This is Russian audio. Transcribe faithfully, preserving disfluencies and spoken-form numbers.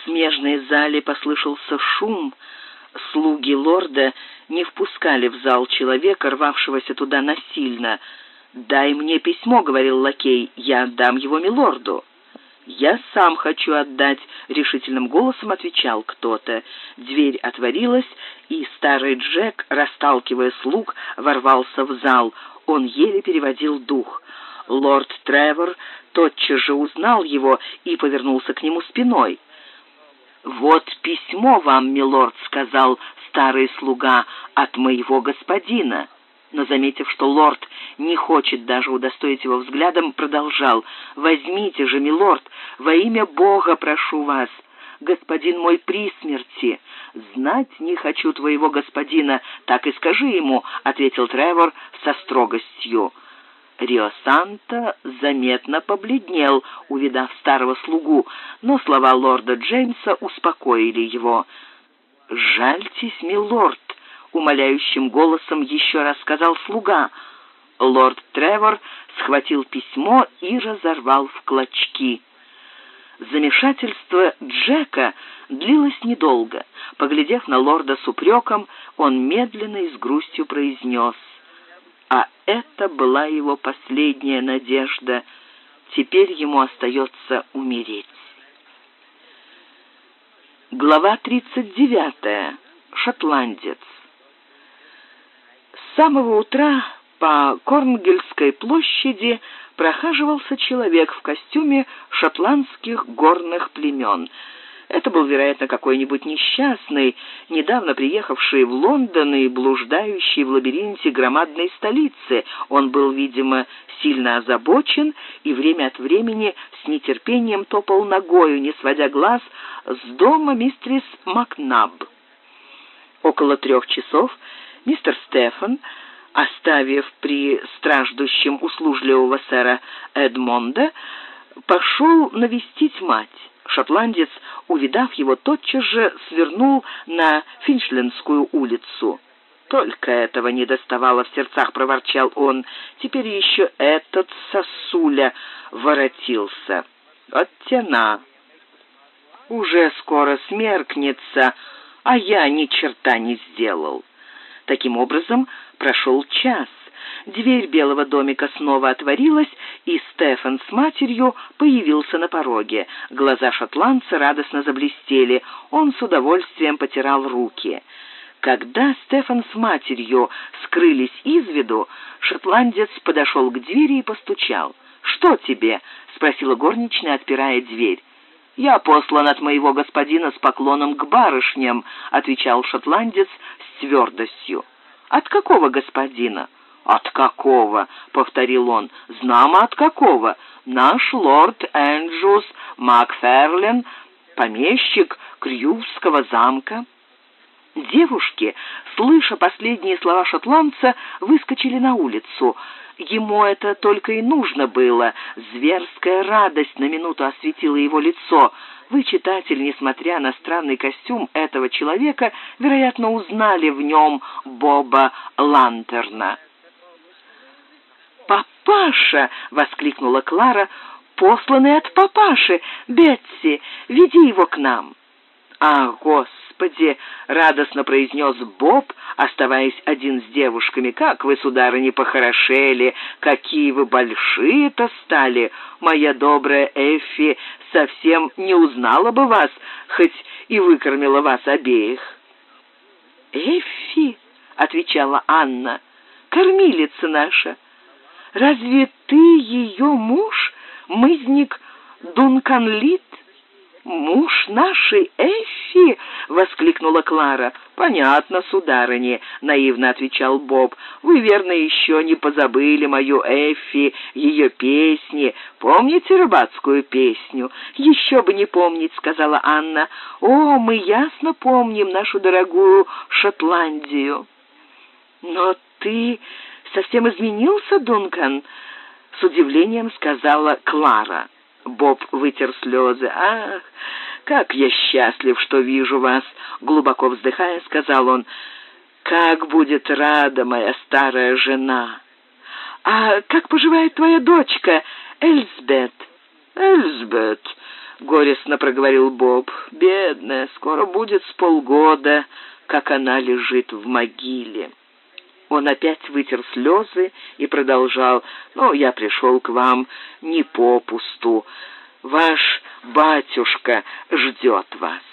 смежной зале послышался шум. Слуги лорда не впускали в зал человека, рвавшегося туда насильно. «Дай мне письмо», — говорил лакей, — «я отдам его милорду». «Я сам хочу отдать», — решительным голосом отвечал кто-то. Дверь отворилась, и старый Джек, расталкивая слуг, ворвался в зал. Он еле переводил дух. Лорд Тревор тотчас же узнал его и повернулся к нему спиной. «Вот письмо вам, милорд», — сказал старый слуга, — «от моего господина». Но, заметив, что лорд не хочет даже удостоить его взглядом, продолжал: «Возьмите же, милорд, во имя Бога прошу вас. Господин мой при смерти. Знать не хочу твоего господина, так и скажи ему», — ответил Тревор со строгостью. Рио-Санто заметно побледнел, увидав старого слугу, но слова лорда Джеймса успокоили его. «Жальтесь, милорд», — умоляющим голосом еще раз сказал слуга. Лорд Тревор схватил письмо и разорвал в клочки. Замешательство Джека длилось недолго. Поглядев на лорда с упреком, он медленно и с грустью произнес: «А это была его последняя надежда. Теперь ему остается умереть». Глава тридцать девятая. Шотландец. С самого утра по Корнгельской площади прохаживался человек в костюме шотландских горных племен. Это был, вероятно, какой-нибудь несчастный, недавно приехавший в Лондон и блуждающий в лабиринте громадной столицы. Он был, видимо, сильно озабочен и время от времени с нетерпением топал ногою, не сводя глаз с дома мистерис Макнаб. Около трех часов мистер Стефан, оставив при страждущем услужливого сэра Эдмонда, пошел навестить мать. Шотландец, увидав его, тотчас же свернул на Финчлендскую улицу. «Только этого не доставало», — в сердцах проворчал он. «Теперь еще этот сосуля воротился. Вот тяна. Уже скоро смеркнется, а я ни черта не сделал». Таким образом, прошел час. Дверь белого домика снова отворилась, и Стефан с матерью появился на пороге. Глаза шотландца радостно заблестели. Он с удовольствием потирал руки. Когда Стефан с матерью скрылись из виду, шотландец подошел к двери и постучал. «Что тебе?» — спросила горничная, отпирая дверь. «Я послан от моего господина с поклоном к барышням», — отвечал шотландец с твердостью. «От какого господина?» «От какого?» — повторил он. «Знамо от какого. Наш лорд Энджус Макферлен, помещик Крьювского замка». Девушки, слыша последние слова шотландца, выскочили на улицу. Ему это только и нужно было. Зверская радость на минуту осветила его лицо. Вы, читатель, несмотря на странный костюм этого человека, вероятно, узнали в нем Боба Лантерна. «Папаша!» — воскликнула Клара. «Посланный от папаши! Бетси, веди его к нам!» «Ах, Господи!» — радостно произнес Боб, оставаясь один с девушками. «Как вы, сударыня, похорошели! Какие вы большие-то стали! Моя добрая Эффи совсем не узнала бы вас, хоть и выкормила вас обеих». «Эффи!» — отвечала Анна. «Кормилица наша! Разве ты ее муж, мызник Дункан-Лит?» «Муж нашей Эффи!» — воскликнула Клара. «Понятно, сударыня», — наивно отвечал Боб. «Вы, верно, еще не позабыли мою Эффи, ее песни. Помните рыбацкую песню?» «Еще бы не помнить», — сказала Анна. «О, мы ясно помним нашу дорогую Шотландию». «Но ты совсем изменился, Дункан?» — с удивлением сказала Клара. Боб вытер слезы. «Ах, как я счастлив, что вижу вас!» Глубоко вздыхая, сказал он. «Как будет рада моя старая жена!» «А как поживает твоя дочка, Эльзбет?» «Эльзбет? горестно проговорил Боб. «Бедная, скоро будет с полгода, как она лежит в могиле». Он опять вытер слезы и продолжал: «Ну, я пришел к вам не попусту. Ваш батюшка ждет вас».